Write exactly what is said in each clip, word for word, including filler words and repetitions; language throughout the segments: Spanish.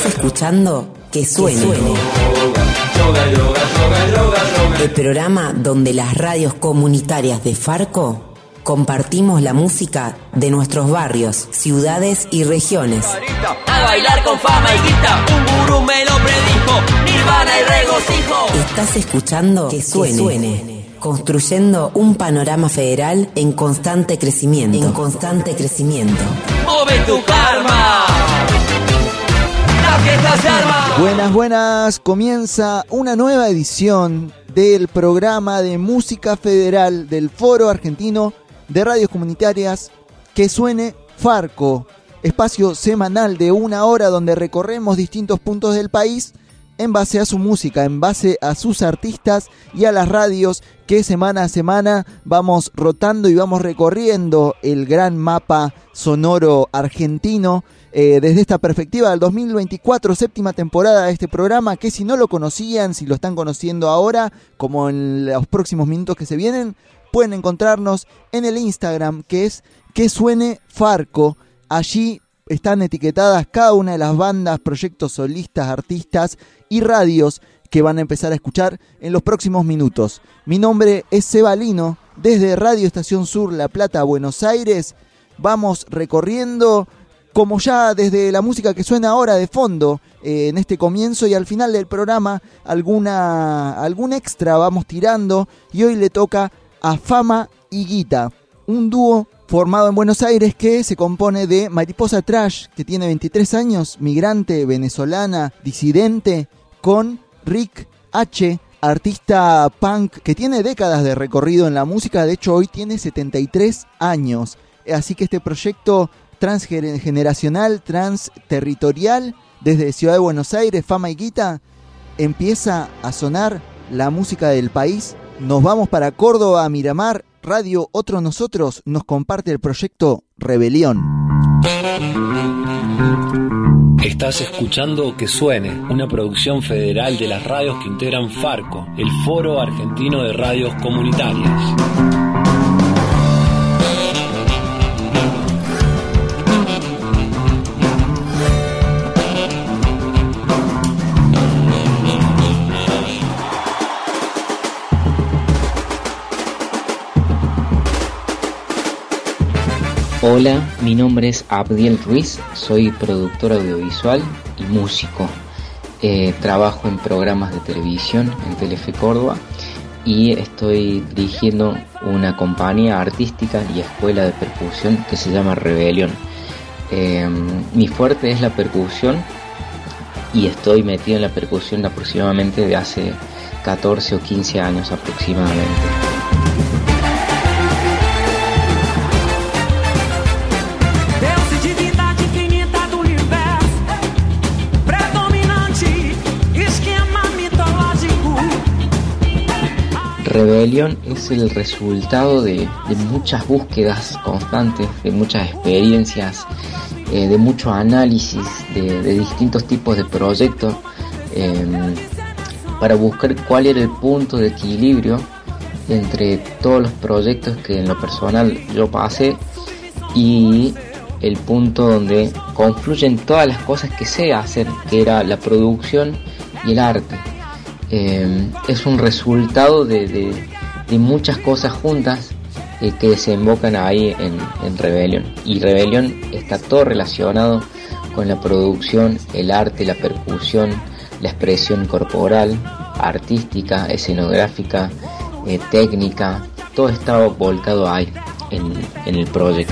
escuchando Que Suene, que suene. El programa donde las radios comunitarias de Farco compartimos la música de nuestros barrios, ciudades y regiones. A bailar con fama y guita, un gurú me lo predijo, Nirvana y regocijo. Estás escuchando Que Suene, que suene. Construyendo un panorama federal en constante crecimiento. En constante crecimiento. ¡Mueve tu karma! ¡La fiesta se arma! Buenas, buenas. Comienza una nueva edición del programa de música federal del Foro Argentino de Radios Comunitarias Que Suene Farco, espacio semanal de una hora donde recorremos distintos puntos del país en base a su música, en base a sus artistas y a las radios que semana a semana vamos rotando y vamos recorriendo el gran mapa sonoro argentino. Eh, desde esta perspectiva del dos mil veinticuatro, séptima temporada de este programa, que si no lo conocían, si lo están conociendo ahora, como en los próximos minutos que se vienen, pueden encontrarnos en el Instagram, que es Que Suene Farco. Allí están etiquetadas cada una de las bandas, proyectos solistas, artistas y radios que van a empezar a escuchar en los próximos minutos. Mi nombre es Seba Lino, desde Radio Estación Sur La Plata, Buenos Aires. Vamos recorriendo, como ya desde la música que suena ahora de fondo, eh, en este comienzo y al final del programa, alguna algún extra vamos tirando, y hoy le toca a Fama y Guita, un dúo formado en Buenos Aires que se compone de Mariposa Trash, que tiene veintitrés años, migrante, venezolana, disidente, con Rick H, artista punk que tiene décadas de recorrido en la música. De hecho, hoy tiene setenta y tres años. Así que este proyecto transgeneracional, transterritorial, desde Ciudad de Buenos Aires, Fama y Guita, empieza a sonar la música del país. Nos vamos para Córdoba, Miramar. Radio Otro Nosotros nos comparte el proyecto Rebelión. Estás escuchando Que Suene, una producción federal de las radios que integran Farco, el Foro Argentino de Radios Comunitarias. Hola, mi nombre es Abdiel Ruiz, soy productor audiovisual y músico. Eh, trabajo en programas de televisión en Telefe Córdoba y estoy dirigiendo una compañía artística y escuela de percusión que se llama Rebelión. Eh, mi fuerte es la percusión y estoy metido en la percusión aproximadamente de hace catorce o quince años aproximadamente. Rebelión es el resultado de, de muchas búsquedas constantes, de muchas experiencias, eh, de mucho análisis de, de distintos tipos de proyectos, eh, para buscar cuál era el punto de equilibrio entre todos los proyectos que en lo personal yo pasé y el punto donde confluyen todas las cosas que sé hacer, que era la producción y el arte. Eh, es un resultado de, de, de muchas cosas juntas eh, que desembocan ahí en, en Rebelión. Y Rebelión está todo relacionado con la producción, el arte, la percusión, la expresión corporal, artística, escenográfica, eh, técnica. Todo está volcado ahí en, en el proyecto.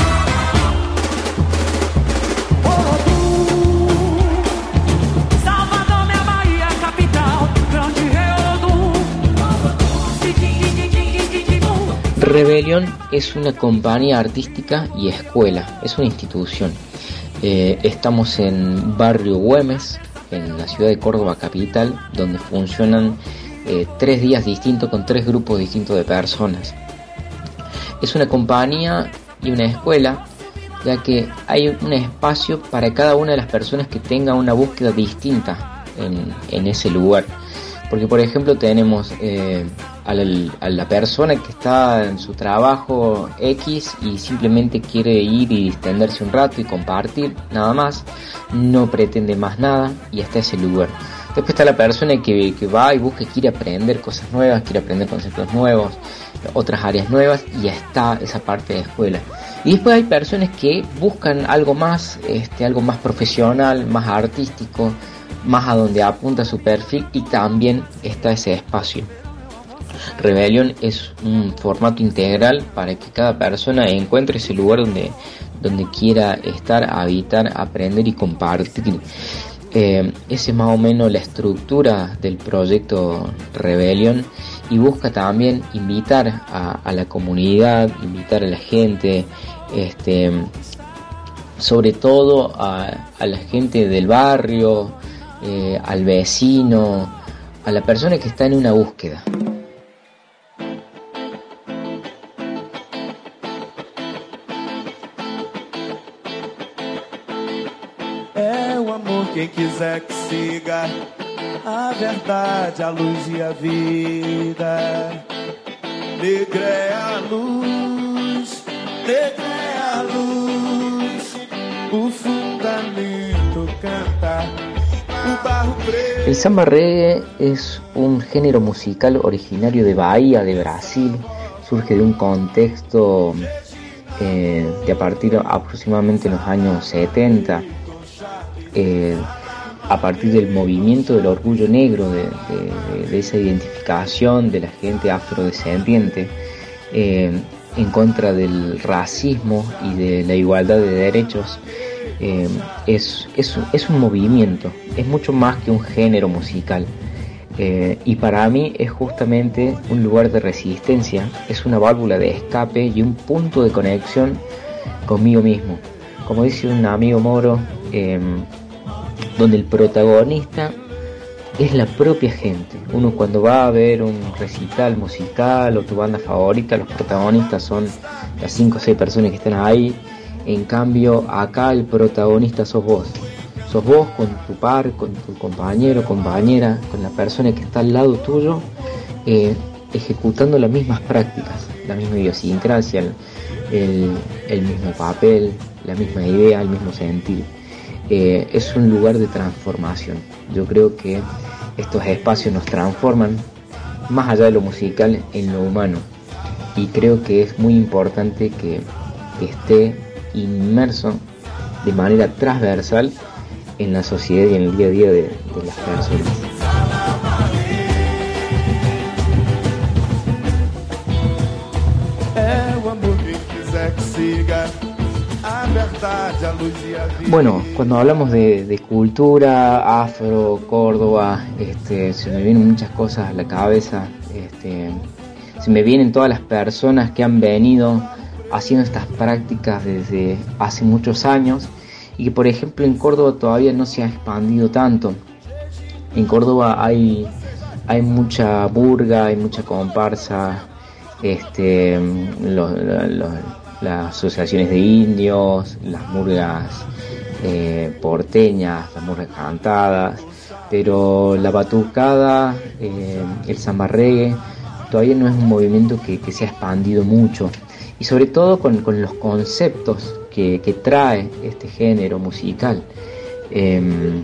Rebelión es una compañía artística y escuela, es una institución. Eh, estamos en Barrio Güemes, en la ciudad de Córdoba capital, donde funcionan eh, tres días distintos con tres grupos distintos de personas. Es una compañía y una escuela, ya que hay un espacio para cada una de las personas que tenga una búsqueda distinta en, en ese lugar. porque por ejemplo tenemos eh, a, la, a la persona que está en su trabajo X y simplemente quiere ir y distenderse un rato y compartir, nada más, no pretende más nada y está ese lugar. Después está la persona que, que va y busca, quiere aprender cosas nuevas, quiere aprender conceptos nuevos, otras áreas nuevas, y está esa parte de escuela. Y después hay personas que buscan algo más, este, algo más profesional, más artístico, más a donde apunta su perfil, y también está ese espacio. Rebelión es un formato integral para que cada persona encuentre ese lugar donde, donde quiera estar, habitar, aprender y compartir. Eh, esa es más o menos la estructura del proyecto Rebelión, y busca también invitar a, a la comunidad, invitar a la gente, este, sobre todo a, a la gente del barrio, eh, al vecino, a la persona que está en una búsqueda. Quem quiser que siga a verdade, a luz e a vida. Negra é a luz, negra é a luz, o fundamento canta, o barro preto. El samba reggae es un género musical originario de Bahía, de Brasil. Surge de un contexto eh, de a partir aproximadamente de los años setenta. Eh, a partir del movimiento del orgullo negro, de, de, de esa identificación de la gente afrodescendiente eh, en contra del racismo y de la igualdad de derechos, eh, es, es, es un movimiento, es mucho más que un género musical, eh, y para mí es justamente un lugar de resistencia, es una válvula de escape y un punto de conexión conmigo mismo. Como dice un amigo moro, eh, donde el protagonista es la propia gente. Uno cuando va a ver un recital musical o tu banda favorita, los protagonistas son las cinco o seis personas que están ahí. En cambio, acá el protagonista sos vos. Sos vos con tu par, con tu compañero, compañera, con la persona que está al lado tuyo, eh, ejecutando las mismas prácticas, la misma idiosincrasia, el, el, el mismo papel, la misma idea, el mismo sentir. Eh, es un lugar de transformación. Yo creo que estos espacios nos transforman más allá de lo musical en lo humano, y creo que es muy importante que, que esté inmerso de manera transversal en la sociedad y en el día a día de, de las personas. Bueno, cuando hablamos de, de cultura, afro, Córdoba, este, se me vienen muchas cosas a la cabeza, este, se me vienen todas las personas que han venido haciendo estas prácticas desde hace muchos años, y que por ejemplo en Córdoba todavía no se ha expandido tanto. En Córdoba hay, hay mucha burga, hay mucha comparsa, este, los, los, las asociaciones de indios, las murgas eh, porteñas, las murgas cantadas, pero la batucada, eh, el samba reggae, todavía no es un movimiento que, que se ha expandido mucho, y sobre todo con, con los conceptos que, que trae este género musical. Eh,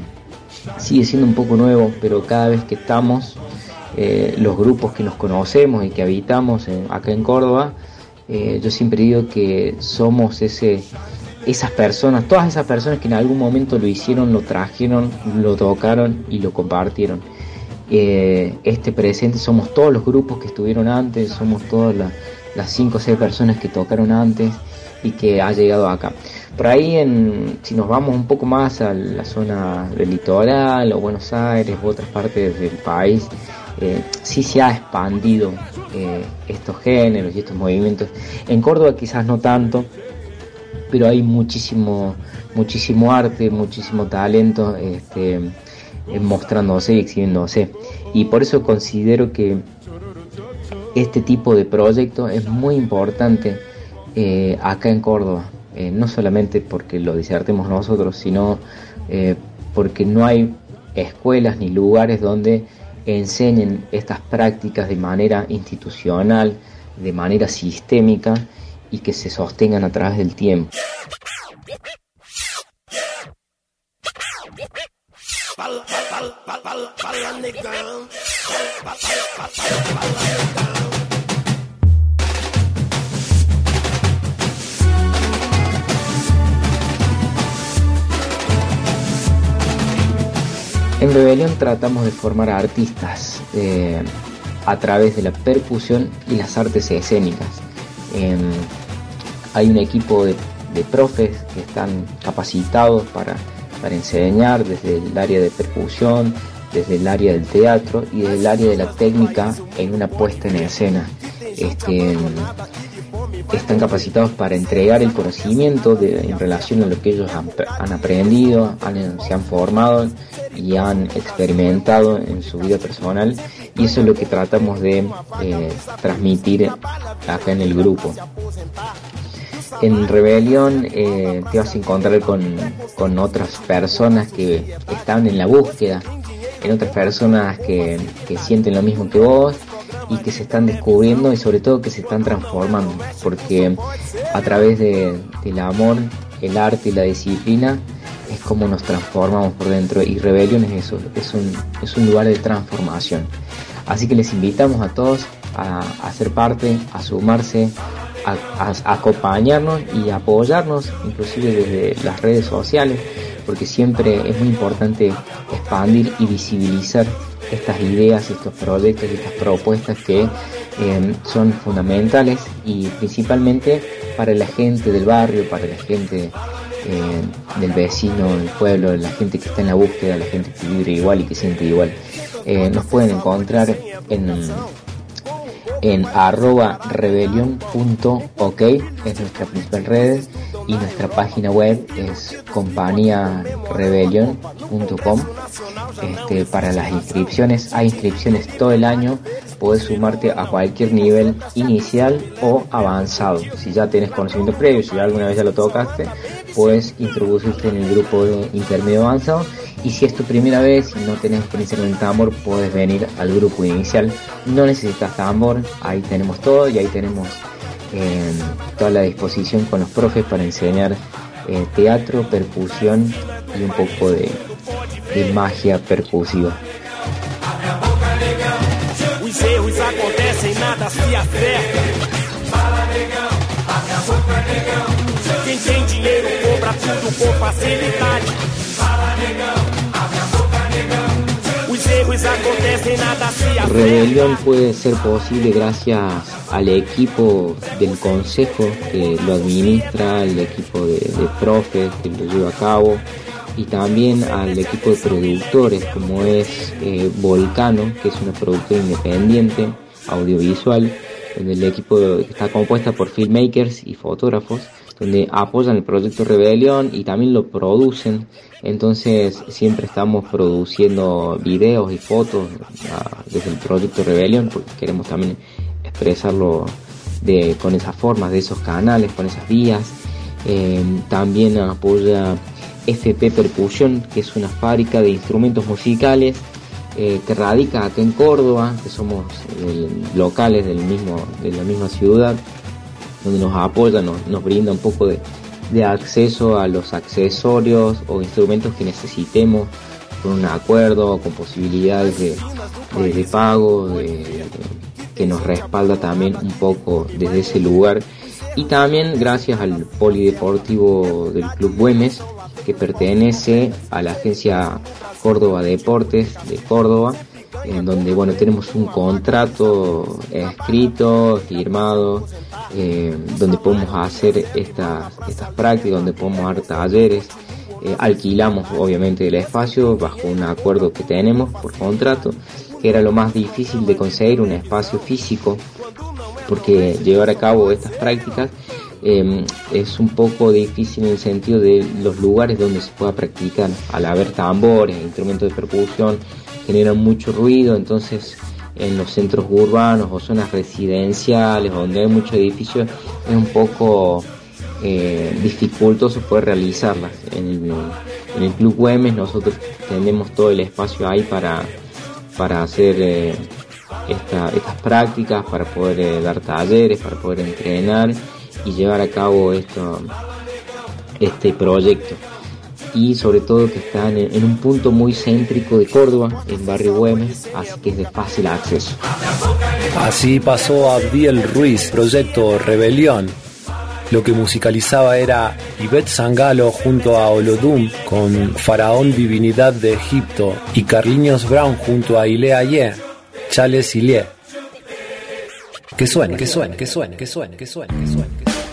sigue siendo un poco nuevo, pero cada vez que estamos, eh, los grupos que nos conocemos y que habitamos en, acá en Córdoba, Eh, yo siempre digo que somos ese, esas personas, todas esas personas que en algún momento lo hicieron, lo trajeron, lo tocaron y lo compartieron. Eh, este presente somos todos los grupos que estuvieron antes, somos todas la, las cinco o seis personas que tocaron antes y que ha llegado acá. Por ahí, en, si nos vamos un poco más a la zona del litoral o Buenos Aires u otras partes del país, eh, sí se ha expandido eh, estos géneros y estos movimientos. En Córdoba quizás no tanto, pero hay muchísimo muchísimo arte, muchísimo talento este, mostrándose y exhibiéndose, y por eso considero que este tipo de proyecto es muy importante eh, acá en Córdoba, eh, no solamente porque lo disertemos nosotros, sino eh, porque no hay escuelas ni lugares donde enseñen estas prácticas de manera institucional, de manera sistémica y que se sostengan a través del tiempo. En Rebelión tratamos de formar artistas eh, a través de la percusión y las artes escénicas. Eh, hay un equipo de, de profes que están capacitados para, para enseñar desde el área de percusión, desde el área del teatro y desde el área de la técnica en una puesta en escena. Este, están capacitados para entregar el conocimiento de, en relación a lo que ellos han, han aprendido, han, se han formado y han experimentado en su vida personal, y eso es lo que tratamos de eh, transmitir acá en el grupo. En Rebelión eh, te vas a encontrar con, con otras personas que están en la búsqueda, en otras personas que, que sienten lo mismo que vos y que se están descubriendo y sobre todo que se están transformando, porque a través de, del amor, el arte y la disciplina es como nos transformamos por dentro, y Rebelión es eso, es un, es un lugar de transformación. Así que les invitamos a todos a, a ser parte, a sumarse, a, a, a acompañarnos y a apoyarnos, inclusive desde las redes sociales, porque siempre es muy importante expandir y visibilizar estas ideas, estos proyectos y estas propuestas que eh, son fundamentales, y principalmente para la gente del barrio, para la gente eh, del vecino, del pueblo, la gente que está en la búsqueda, la gente que vive igual y que siente igual. Eh, nos pueden encontrar en en arroba rebelión punto ok, es nuestra principal red, y nuestra página web es compañía rebelión punto com. Este, para las inscripciones, hay inscripciones todo el año, puedes sumarte a cualquier nivel inicial o avanzado. Si ya tienes conocimiento previo, si alguna vez ya lo tocaste, puedes introducirte en el grupo de intermedio avanzado, y si es tu primera vez y no tenés experiencia con el tambor, puedes venir al grupo inicial. No necesitas tambor, ahí tenemos todo, y ahí tenemos eh, toda la disposición con los profes para enseñar eh, teatro, percusión y un poco de, de magia percusiva. Os erros acontecem, nada se acerta. Fala, negão, abre a boca, negão. Quem tem dinheiro compra tudo com facilidade. Fala, negão, abre a boca, negão. Os erros acontecem, nada se acerta. Rebelión puede ser posible gracias al equipo del consejo que lo administra, el equipo de, de profes que lo lleva a cabo, y también al equipo de productores como es eh, Volcano, que es una productora independiente audiovisual, donde el equipo está compuesta por filmmakers y fotógrafos, donde apoyan el proyecto Rebelión y también lo producen. Entonces siempre estamos produciendo videos y fotos uh, desde el proyecto Rebelión, porque queremos también expresarlo de, con esas formas, de esos canales, con esas vías. Eh, también apoya F P Percusión, que es una fábrica de instrumentos musicales eh, que radica acá en Córdoba, que somos eh, locales del mismo, de la misma ciudad, donde nos apoya, nos, nos brinda un poco de, de acceso a los accesorios o instrumentos que necesitemos, con un acuerdo, con posibilidades de, de, de pago, de, de, que nos respalda también un poco desde ese lugar. Y también gracias al Polideportivo del Club Güemes, que pertenece a la agencia Córdoba Deportes de Córdoba, en donde bueno tenemos un contrato escrito, firmado, eh, donde podemos hacer estas, estas prácticas, donde podemos dar talleres. Eh, alquilamos obviamente el espacio bajo un acuerdo que tenemos por contrato, que era lo más difícil de conseguir, un espacio físico, porque llevar a cabo estas prácticas eh, es un poco difícil en el sentido de los lugares donde se pueda practicar. Al haber tambores, instrumentos de percusión, generan mucho ruido, entonces en los centros urbanos o zonas residenciales donde hay muchos edificios es un poco eh, dificultoso poder realizarlas. En el, en el Club Güemes nosotros tenemos todo el espacio ahí para para hacer eh, esta, estas prácticas, para poder eh, dar talleres, para poder entrenar y llevar a cabo esto, este proyecto. Y sobre todo que están en, en un punto muy céntrico de Córdoba, en Barrio Güemes, así que es de fácil acceso. Así pasó Abdiel Ruiz, proyecto Rebelión. Lo que musicalizaba era Ivette Sangalo junto a Olodum con Faraón Divinidad de Egipto y Carlinhos Brown junto a Ile Aye, Chales Ile. Que suene, que suene, que suene, que suene, que suene, que suene.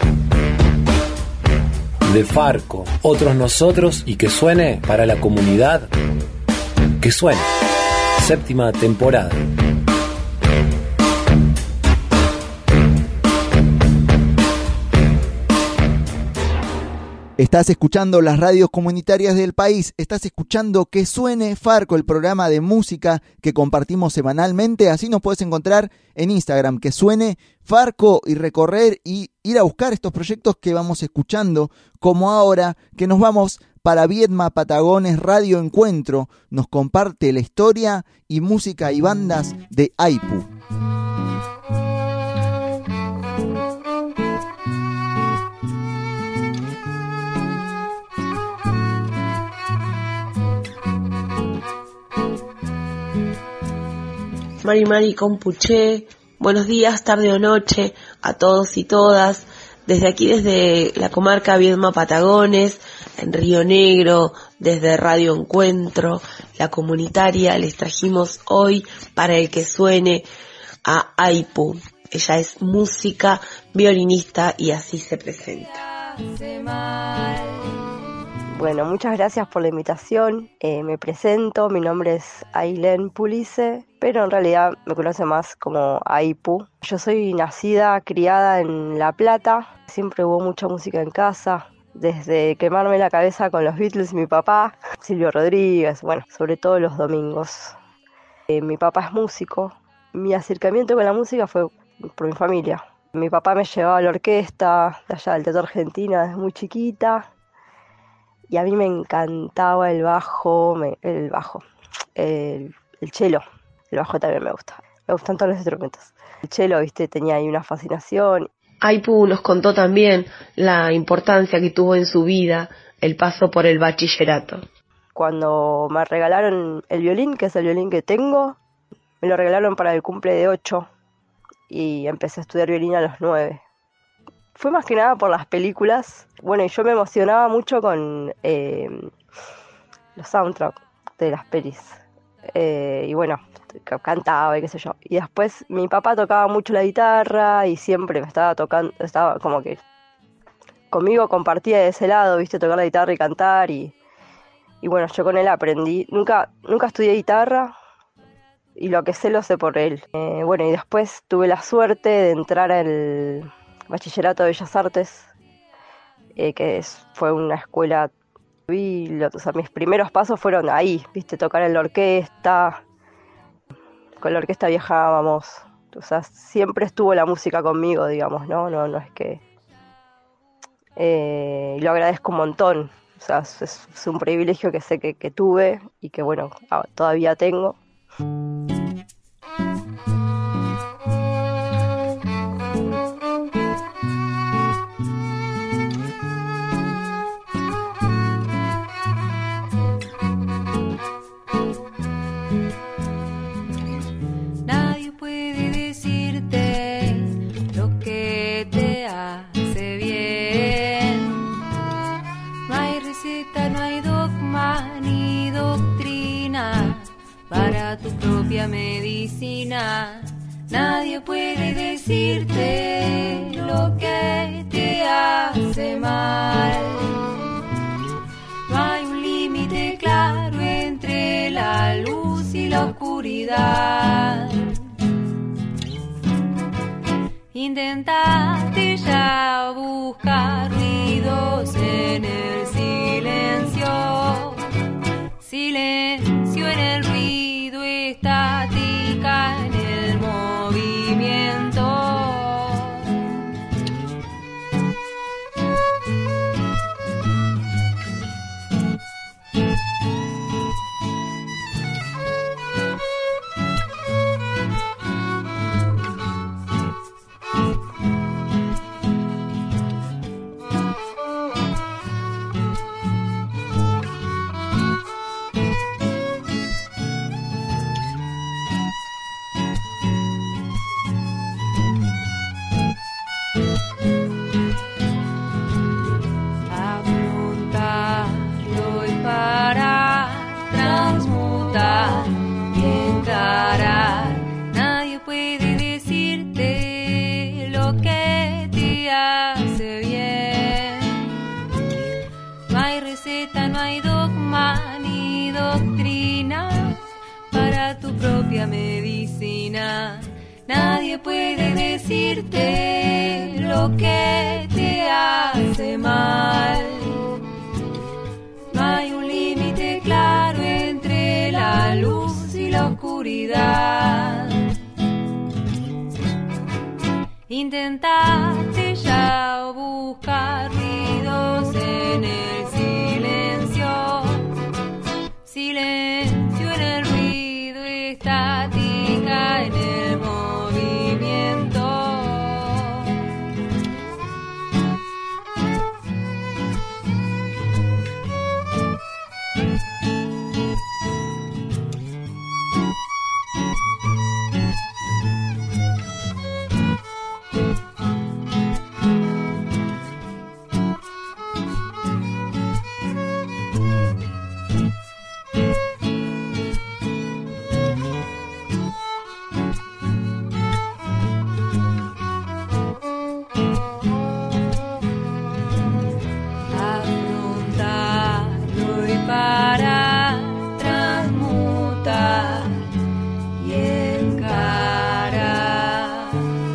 De Farco, otros nosotros y que suene para la comunidad. Que suene. Séptima temporada. Estás escuchando las radios comunitarias del país, estás escuchando Que Suene Farco, el programa de música que compartimos semanalmente. Así nos puedes encontrar en Instagram, Que Suene Farco, y recorrer y ir a buscar estos proyectos que vamos escuchando, como ahora que nos vamos para Viedma Patagones Radio Encuentro. Nos comparte la historia y música y bandas de Aipu. Mari Mari Compuché, buenos días, tarde o noche a todos y todas. Desde aquí, desde la comarca Viedma Patagones, en Río Negro, desde Radio Encuentro, la comunitaria, les trajimos hoy para el que suene a Aipu. Ella es música, violinista y así se presenta. Bueno, muchas gracias por la invitación. Eh, me presento, mi nombre es Ailén Pulice, pero en realidad me conoce más como Aipu. Yo soy nacida, criada en La Plata, siempre hubo mucha música en casa, desde quemarme la cabeza con los Beatles y mi papá, Silvio Rodríguez, bueno, sobre todo los domingos. Eh, mi papá es músico, mi acercamiento con la música fue por mi familia. Mi papá me llevaba a la orquesta de allá del Teatro Argentina desde muy chiquita. Y a mí me encantaba el bajo, me, el bajo, el, el cello, el bajo también me gusta, me gustan todos los instrumentos. El cello, viste, tenía ahí una fascinación. Aipu nos contó también la importancia que tuvo en su vida el paso por el bachillerato. Cuando me regalaron el violín, que es el violín que tengo, me lo regalaron para el cumple de ocho y empecé a estudiar violín a los nueve. Fue más que nada por las películas. Bueno, y yo me emocionaba mucho con eh, los soundtracks de las pelis. Eh, y bueno, cantaba y qué sé yo. Y después mi papá tocaba mucho la guitarra y siempre me estaba tocando, estaba como que conmigo compartía de ese lado, viste, tocar la guitarra y cantar. Y, y bueno, yo con él aprendí. Nunca, nunca estudié guitarra y lo que sé lo sé por él. Eh, bueno, y después tuve la suerte de entrar al Bachillerato de Bellas Artes, eh, que es, fue una escuela, vi, lo, o sea, mis primeros pasos fueron ahí, viste, tocar en la orquesta, con la orquesta viajábamos, o sea, siempre estuvo la música conmigo, digamos, no, no, no es que, eh, lo agradezco un montón, o sea, es, es un privilegio que sé que, que tuve y que bueno, todavía tengo. Para tu propia medicina, nadie puede decirte lo que te hace mal. No hay un límite claro entre la luz y la oscuridad. Intentaste ya buscar ruidos en el silencio, silencio en el ruido, estática en el movimiento. sabia medicina. Nadie puede decirte lo que te hace mal. No hay un límite claro entre la luz y la oscuridad. Intentaste ya buscar ruidos en el silencio. Silencio en el ruido, estática en el movimiento. Afrontarlo y para transmutar y encarar.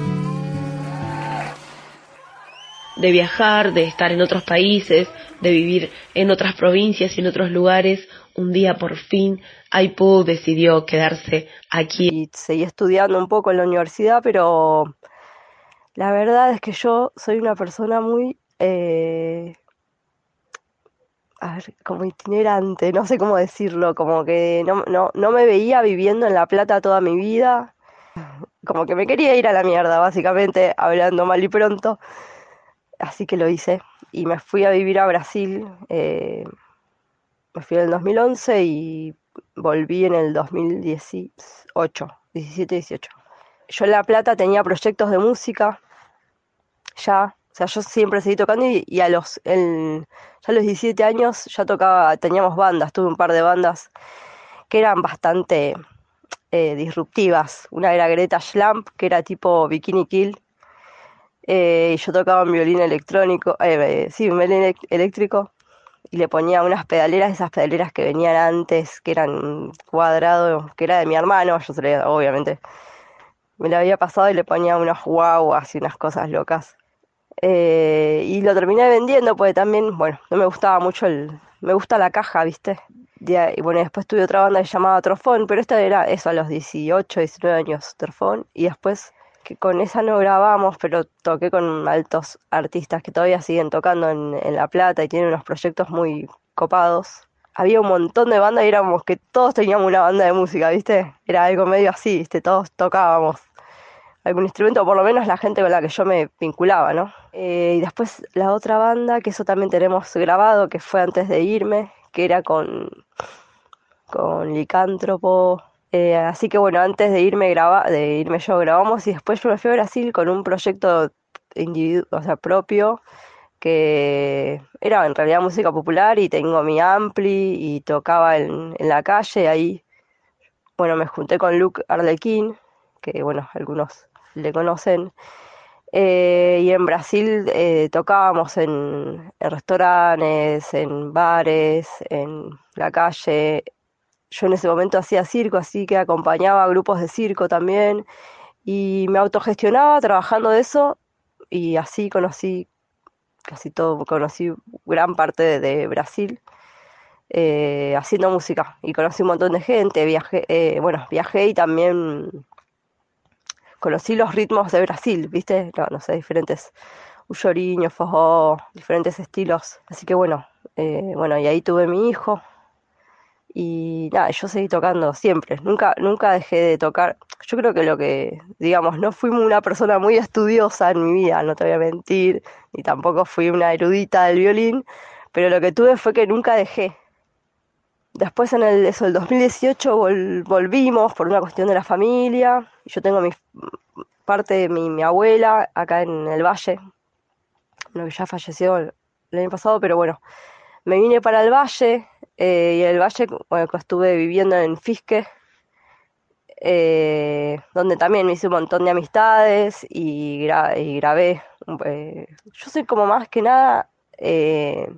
De viajar, de estar en otros países, de vivir en otras provincias y en otros lugares, un día por fin Aipo decidió quedarse aquí. Y seguí estudiando un poco en la universidad, pero la verdad es que yo soy una persona muy, eh, a ver, como itinerante, no sé cómo decirlo, como que no, no, no me veía viviendo en La Plata toda mi vida, como que me quería ir a la mierda, básicamente, hablando mal y pronto, así que lo hice, y me fui a vivir a Brasil, eh, me fui en el dos mil once y volví en el dos mil dieciocho, diecisiete, dieciocho. Yo en La Plata tenía proyectos de música, ya, o sea, yo siempre seguí tocando y, y a los, el, ya a los diecisiete años ya tocaba, teníamos bandas, tuve un par de bandas que eran bastante eh, disruptivas. Una era Greta Schlamp, que era tipo Bikini Kill, eh, y yo tocaba un violín electrónico, eh, eh, sí, un violín elec- eléctrico, y le ponía unas pedaleras, esas pedaleras que venían antes, que eran cuadrado, que era de mi hermano, yo se le, obviamente, me la había pasado y le ponía unas guaguas y unas cosas locas. Eh, y lo terminé vendiendo porque también, bueno, no me gustaba mucho el... Me gusta la caja, ¿viste? De- y bueno, después tuve otra banda que se llamaba Trofón, pero esta era eso a los dieciocho, diecinueve años, Trofón. Y después, que con esa no grabamos, pero toqué con altos artistas que todavía siguen tocando en, en La Plata y tienen unos proyectos muy copados. Había un montón de bandas y éramos que todos teníamos una banda de música, ¿viste? Era algo medio así, ¿viste? Todos tocábamos algún instrumento, o por lo menos la gente con la que yo me vinculaba, ¿no? Eh, y después la otra banda, que eso también tenemos grabado, que fue antes de irme, que era con, con Licántropo. Eh, así que bueno, antes de irme graba, de irme yo grabamos y después yo me fui a Brasil con un proyecto individu- o sea, propio, que era en realidad música popular y tengo mi ampli y tocaba en, en la calle. Ahí, bueno, me junté con Luke Arlequín, que bueno, algunos le conocen. Eh, y en Brasil eh, tocábamos en, en restaurantes, en bares, en la calle. Yo en ese momento hacía circo, así que acompañaba a grupos de circo también y me autogestionaba trabajando de eso y así conocí casi todo, conocí gran parte de, de Brasil eh, haciendo música y conocí un montón de gente, viajé, eh, bueno, viajé y también conocí los ritmos de Brasil, ¿viste? No, no sé, diferentes, un chorinho, forró, diferentes estilos. Así que bueno, eh, bueno, y ahí tuve mi hijo. Y nada, yo seguí tocando siempre, nunca, nunca dejé de tocar. Yo creo que lo que, digamos, no fui una persona muy estudiosa en mi vida, no te voy a mentir, ni tampoco fui una erudita del violín, pero lo que tuve fue que nunca dejé. Después en el, eso, el dos mil dieciocho vol, volvimos por una cuestión de la familia. Yo tengo mi parte de mi, mi abuela acá en el Valle, bueno, que ya falleció el, el año pasado, pero bueno, me vine para el Valle, eh, y en el Valle, bueno, estuve viviendo en Fisque, eh, donde también me hice un montón de amistades y, gra y grabé. Eh, yo soy como más que nada... Eh,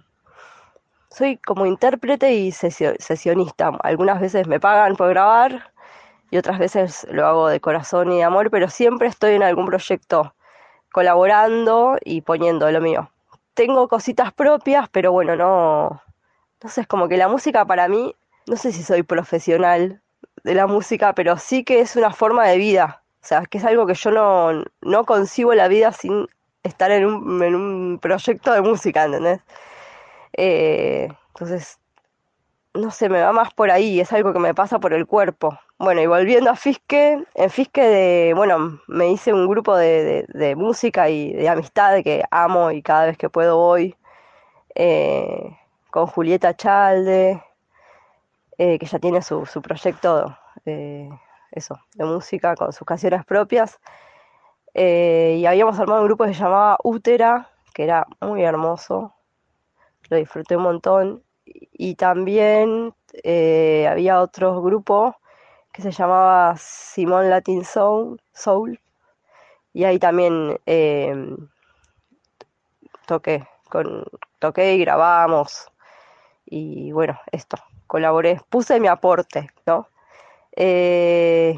soy como intérprete y sesio- sesionista. Algunas veces me pagan por grabar y otras veces lo hago de corazón y de amor, pero siempre estoy en algún proyecto colaborando y poniendo lo mío. Tengo cositas propias, pero bueno, no, no sé, es como que la música para mí, no sé si soy profesional de la música, pero sí que es una forma de vida. O sea, que es algo que yo no, no concibo la vida sin estar en un, en un proyecto de música, ¿entendés? Eh, entonces, no sé, me va más por ahí, es algo que me pasa por el cuerpo. Bueno, y volviendo a Fisque, en Fisque, de, bueno, me hice un grupo de, de, de música y de amistad que amo y cada vez que puedo voy, eh, con Julieta Chalde, eh, que ya tiene su, su proyecto de, eso, de música con sus canciones propias. Eh, y habíamos armado un grupo que se llamaba Útera, que era muy hermoso, lo disfruté un montón. Y también eh, había otro grupo que se llamaba Simón Latin Soul, Soul y ahí también eh, toqué, con, toqué y grabamos, y bueno, esto, colaboré, puse mi aporte, ¿no? Eh,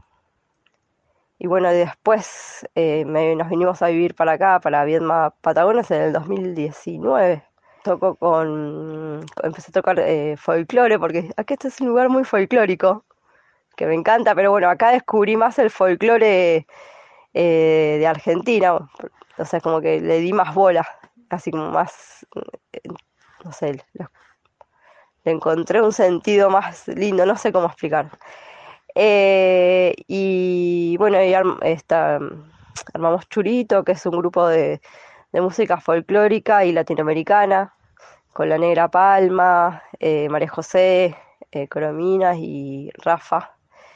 y bueno, después eh, me, nos vinimos a vivir para acá, para Viedma Patagones, en el dos mil diecinueve. Toco con, empecé a tocar eh, folclore, porque aquí este es un lugar muy folclórico, que me encanta, pero bueno, acá descubrí más el folclore eh, de Argentina, o sea, como que le di más bola, casi como más, eh, no sé, le, le encontré un sentido más lindo, no sé cómo explicar. Eh, y bueno, y arm, esta, armamos Churito, que es un grupo de, de música folclórica y latinoamericana, con la Negra Palma, eh, María José, eh, Corominas y Rafa.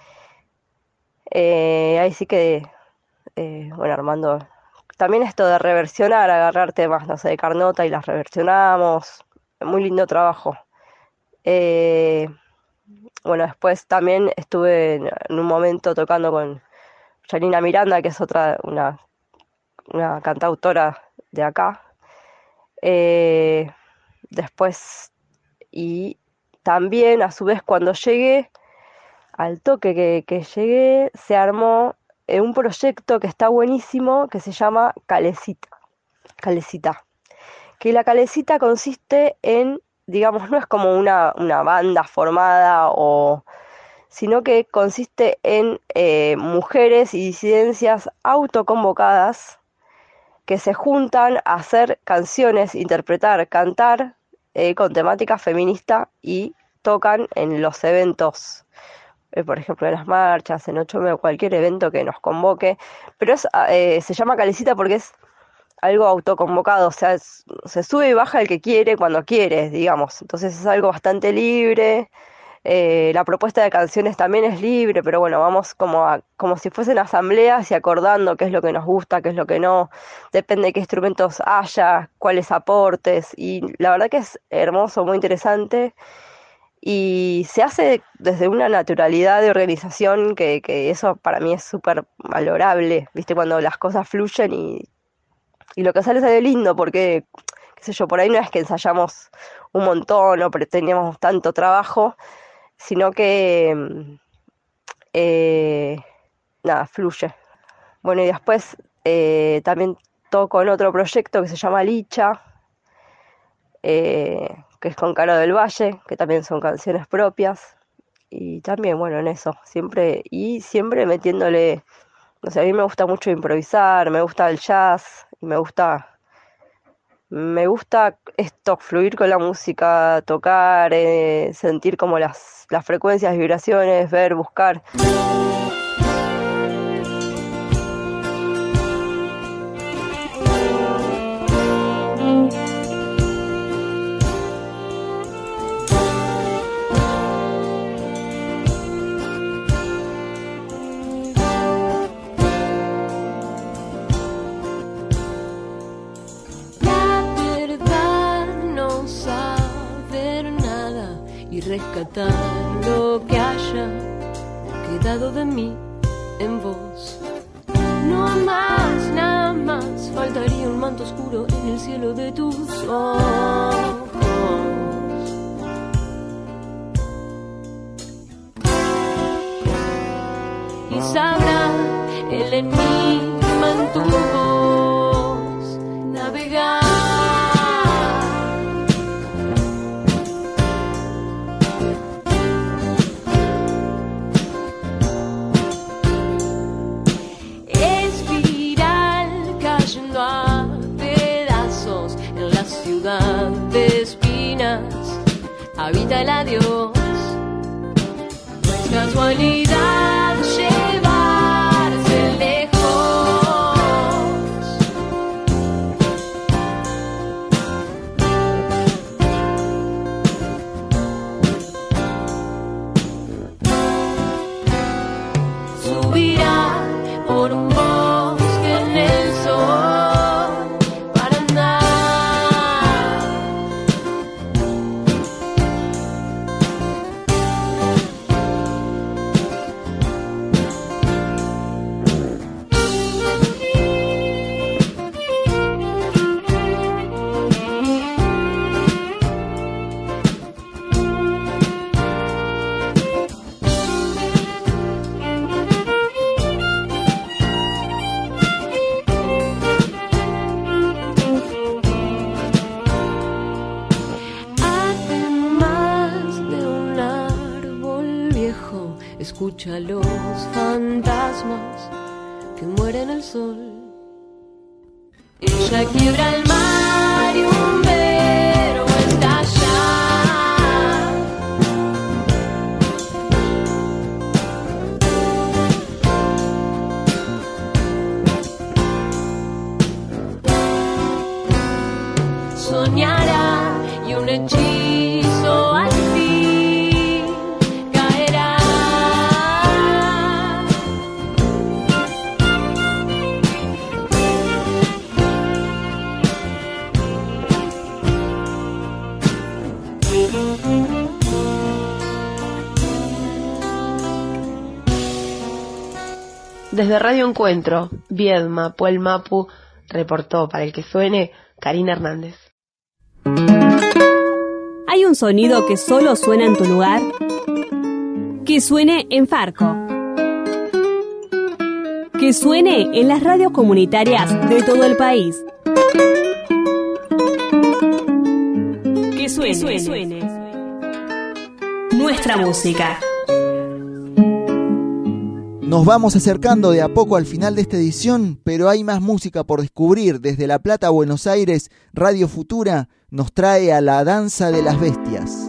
Eh, ahí sí que, eh, bueno, armando también esto de reversionar, agarrar temas, no sé, de Carnota y las reversionamos, muy lindo trabajo. Eh, bueno, después también estuve en, en un momento tocando con Janina Miranda, que es otra, una, una cantautora de acá. Eh, después, y también a su vez cuando llegué, al toque que, que llegué, se armó eh, un proyecto que está buenísimo, que se llama Calecita. Calecita. Que la Calecita consiste en, digamos, no es como una, una banda formada, o, sino que consiste en eh, mujeres y disidencias autoconvocadas que se juntan a hacer canciones, interpretar, cantar eh, con temática feminista, y tocan en los eventos, eh, por ejemplo en las marchas, en ocho M, o cualquier evento que nos convoque, pero es, eh, se llama Calecita porque es algo autoconvocado, o sea, es, se sube y baja el que quiere cuando quiere, digamos, entonces es algo bastante libre. Eh, la propuesta de canciones también es libre, pero bueno, vamos como a, como si fuesen asambleas y acordando qué es lo que nos gusta, qué es lo que no, depende de qué instrumentos haya, cuáles aportes, y la verdad que es hermoso, muy interesante, y se hace desde una naturalidad de organización que, que eso para mí es súper valorable, ¿viste? Cuando las cosas fluyen y, y lo que sale sale lindo, porque, qué sé yo, por ahí no es que ensayamos un montón o teníamos tanto trabajo, sino que eh, nada, fluye. Bueno, y después eh, también toco en otro proyecto que se llama Licha, eh, que es con Caro del Valle, que también son canciones propias, y también, bueno, en eso, siempre, y siempre metiéndole, no sé, a mí me gusta mucho improvisar, me gusta el jazz, y me gusta... Me gusta esto, fluir con la música, tocar, eh, sentir como las, las frecuencias, vibraciones, ver, buscar. Rescatar lo que haya quedado de mí en vos. No más, nada más, faltaría un manto oscuro en el cielo de tus ojos. y sabrá el enigma en tu voz navegar. Espiral cayendo a pedazos en la ciudad de espinas habita el adiós. No es casualidad llevarse lejos. Subirá por un bosque en el sol para andar. Escucha los fantasmas que mueren al sol. Ella quiebra el mar y un verbo estalla. Soñará y un hechizo al fin caerá. Desde Radio Encuentro, Viedma, Puel Mapu, reportó para el que suene Karina Hernández. ¿Hay un sonido que solo suena en tu lugar? Que suene en Farco. Que suene en las radios comunitarias de todo el país. Que suene, que suene. Nuestra música. Nos vamos acercando de a poco al final de esta edición, pero hay más música por descubrir. Desde La Plata a Buenos Aires, Radio Futura nos trae a La Danza de las Bestias.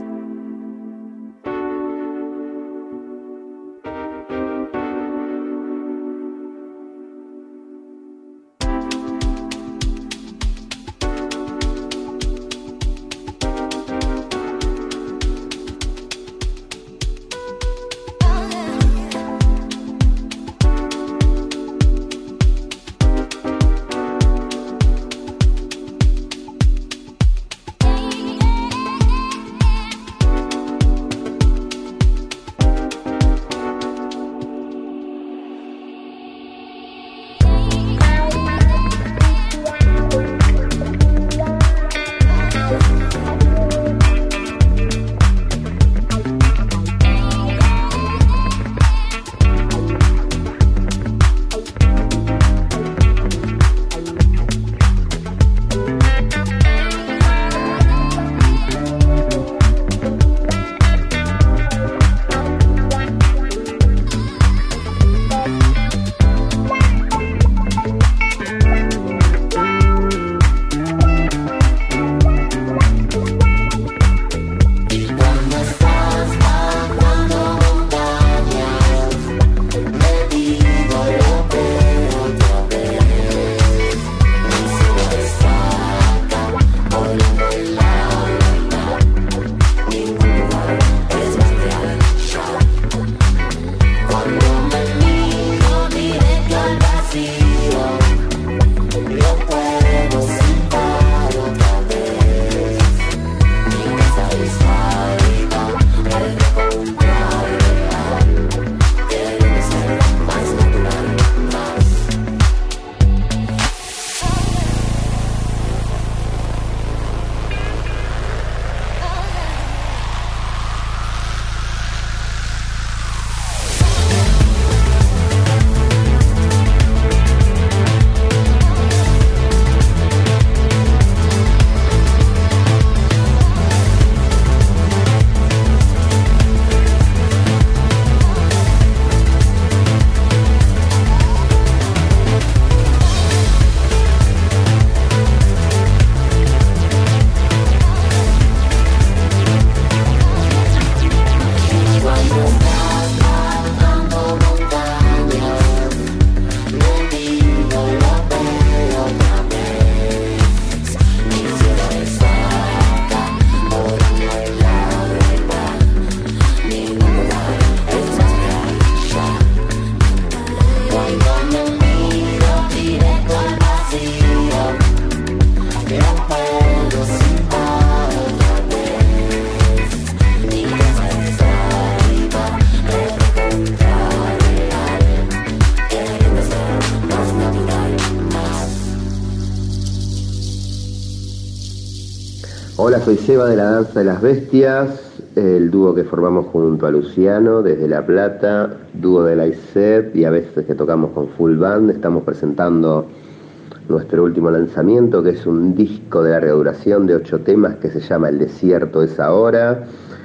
soy Seba de la Danza de las Bestias, el dúo que formamos junto a Luciano desde La Plata, dúo de la I C E P, y a veces que tocamos con full band. Estamos presentando nuestro último lanzamiento, que es un disco de larga duración de ocho temas que se llama El Desierto es Ahora,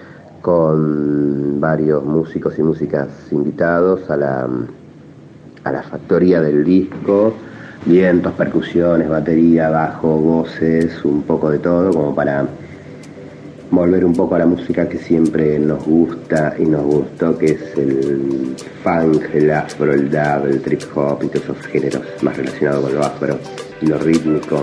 con varios músicos y músicas invitados a la, a la factoría del disco. Vientos, percusiones, batería, bajo, voces, un poco de todo, como para volver un poco a la música que siempre nos gusta y nos gustó, que es el funk, el afro, el dub, el trip hop y todos esos géneros más relacionados con lo afro y lo rítmico.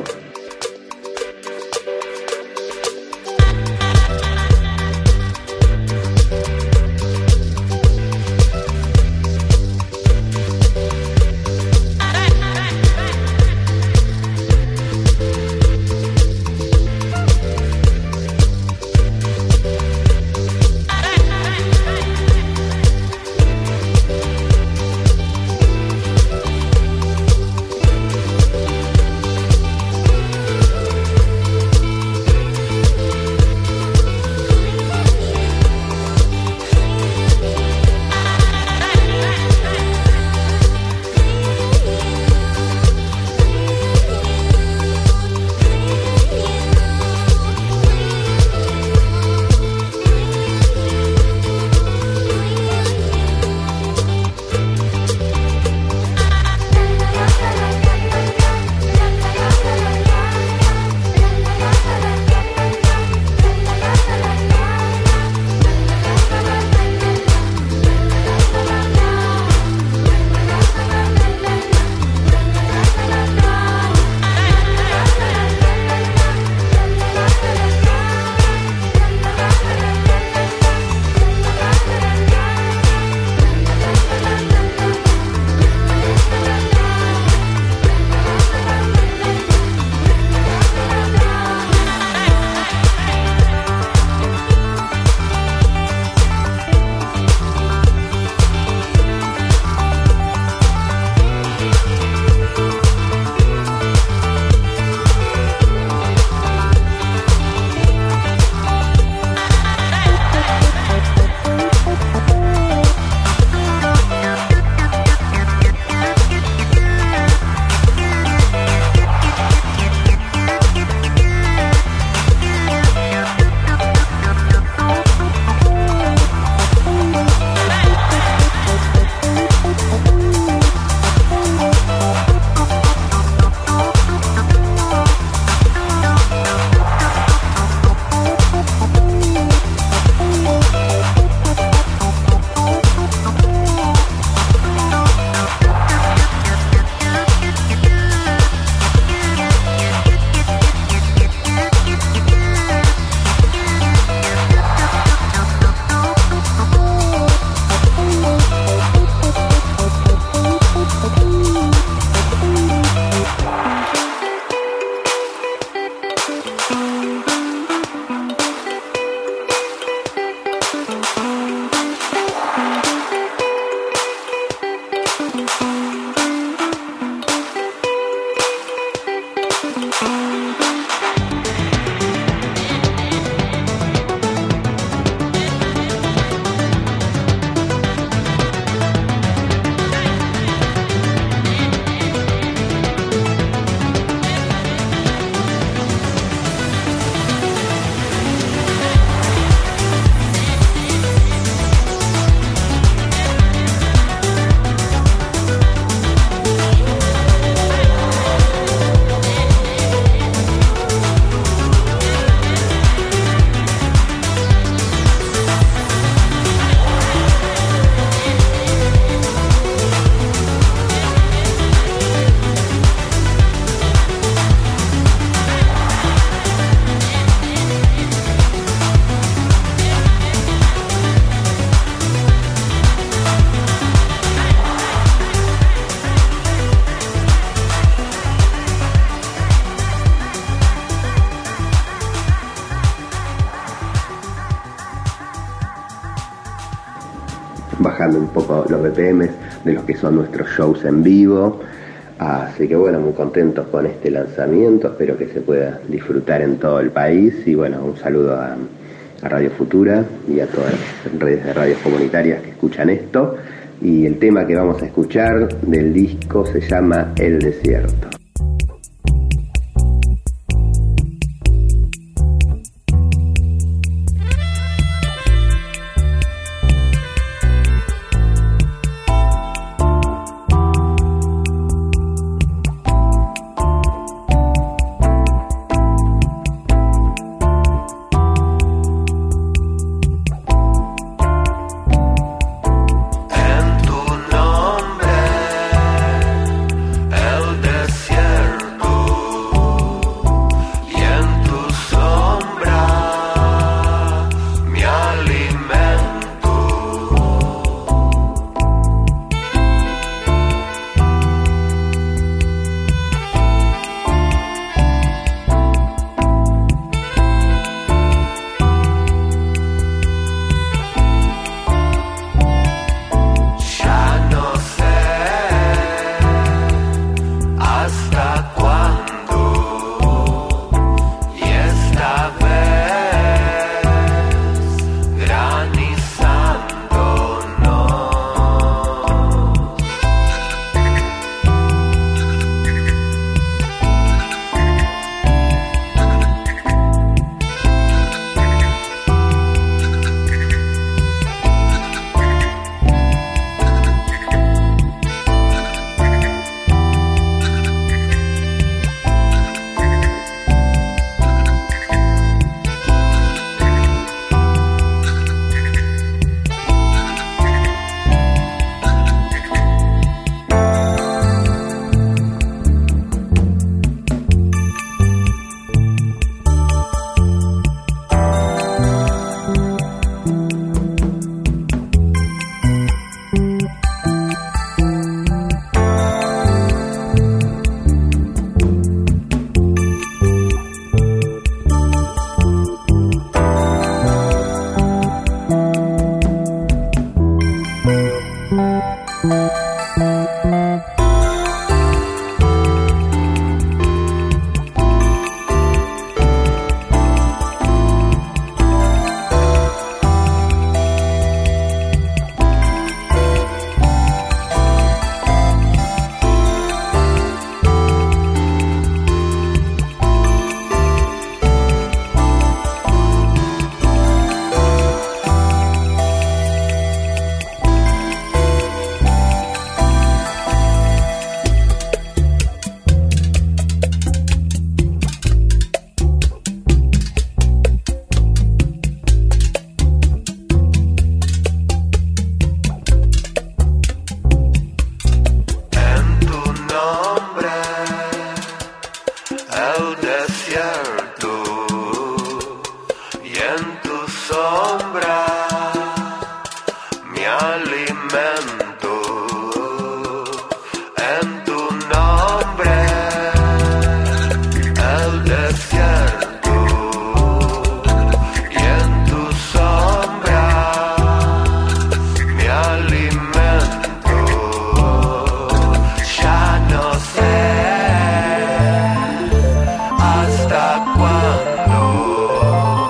bajando un poco los B P Ms de los que son nuestros shows en vivo. Así que bueno, muy contentos con este lanzamiento, espero que se pueda disfrutar en todo el país y bueno, un saludo a, a Radio Futura y a todas las redes de radios comunitarias que escuchan esto. Y el tema que vamos a escuchar del disco se llama El Desierto.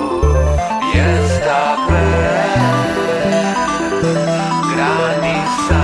Granizado.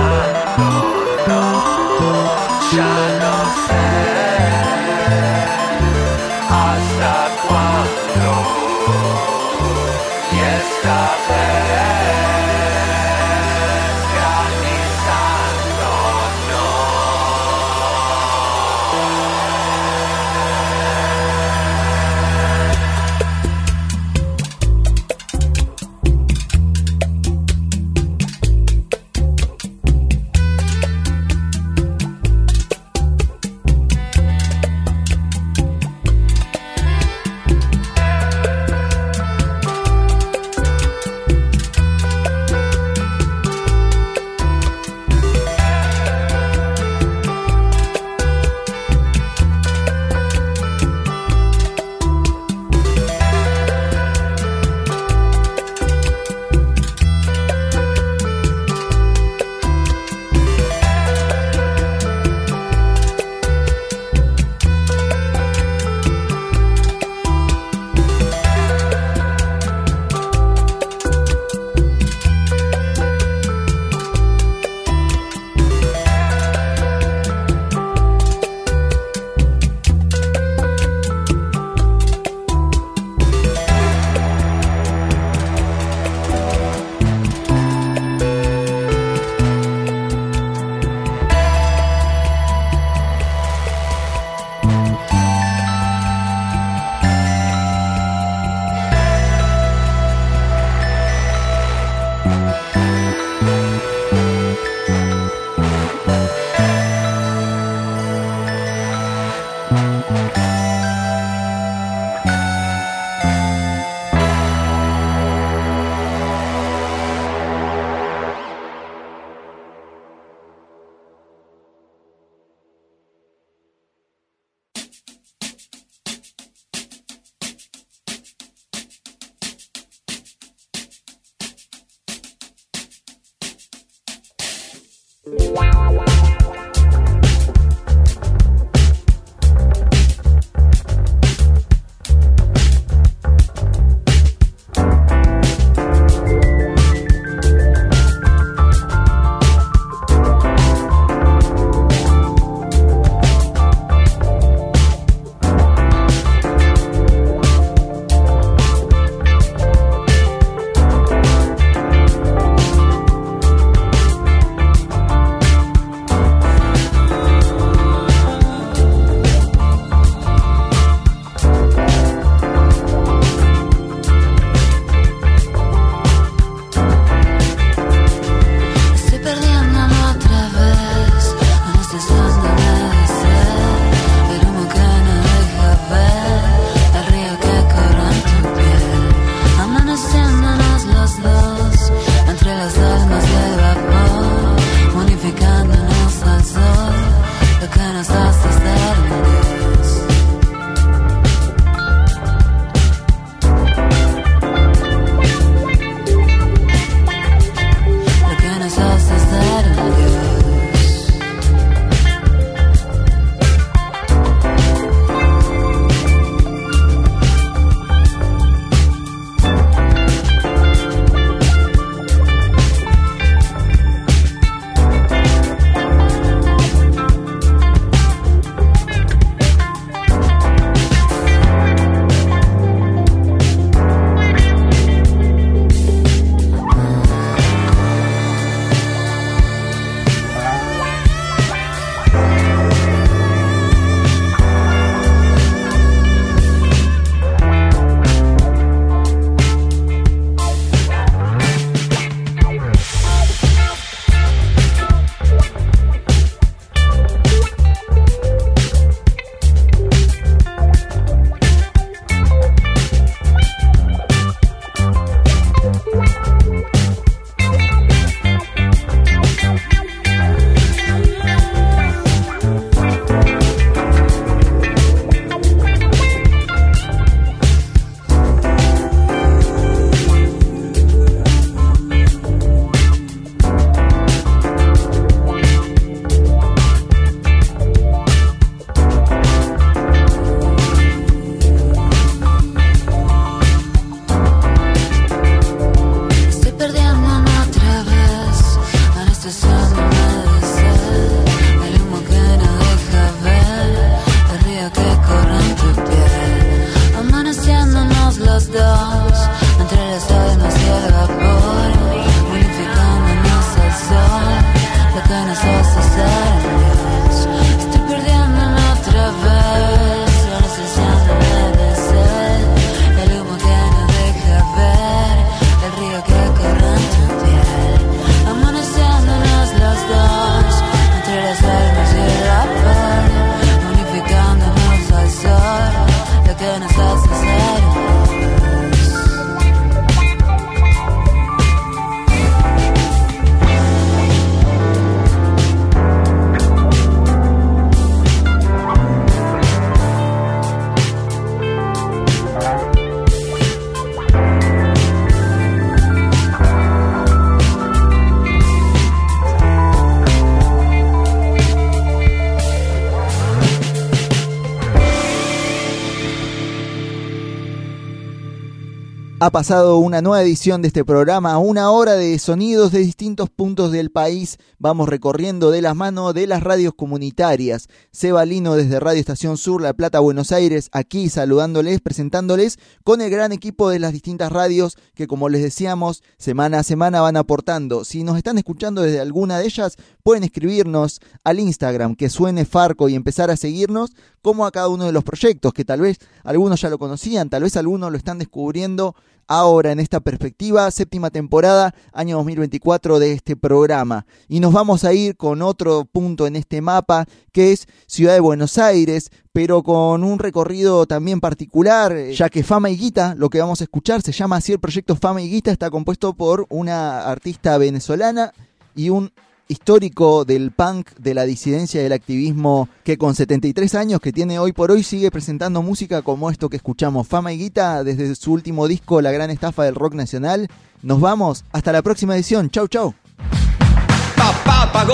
Ha pasado una nueva edición de este programa, una hora de sonidos de distintos puntos del país. Vamos recorriendo de las manos de las radios comunitarias. Seba Lino desde Radio Estación Sur, La Plata, Buenos Aires, aquí saludándoles, presentándoles con el gran equipo de las distintas radios que, como les decíamos, semana a semana van aportando. Si nos están escuchando desde alguna de ellas, pueden escribirnos al Instagram, que suene Farco, y empezar a seguirnos, como a cada uno de los proyectos, que tal vez algunos ya lo conocían, tal vez algunos lo están descubriendo ahora en esta perspectiva, séptima temporada, año dos mil veinticuatro de este programa. Y nos vamos a ir con otro punto en este mapa, que es Ciudad de Buenos Aires, pero con un recorrido también particular, ya que Fama y Guita, lo que vamos a escuchar, se llama así el proyecto Fama y Guita, está compuesto por una artista venezolana y un histórico del punk, de la disidencia y del activismo, que con setenta y tres años que tiene hoy por hoy sigue presentando música como esto que escuchamos. Fama y Guita, desde su último disco La Gran Estafa del Rock Nacional. Nos vamos, hasta la próxima edición. Chau, chau. Papá pagó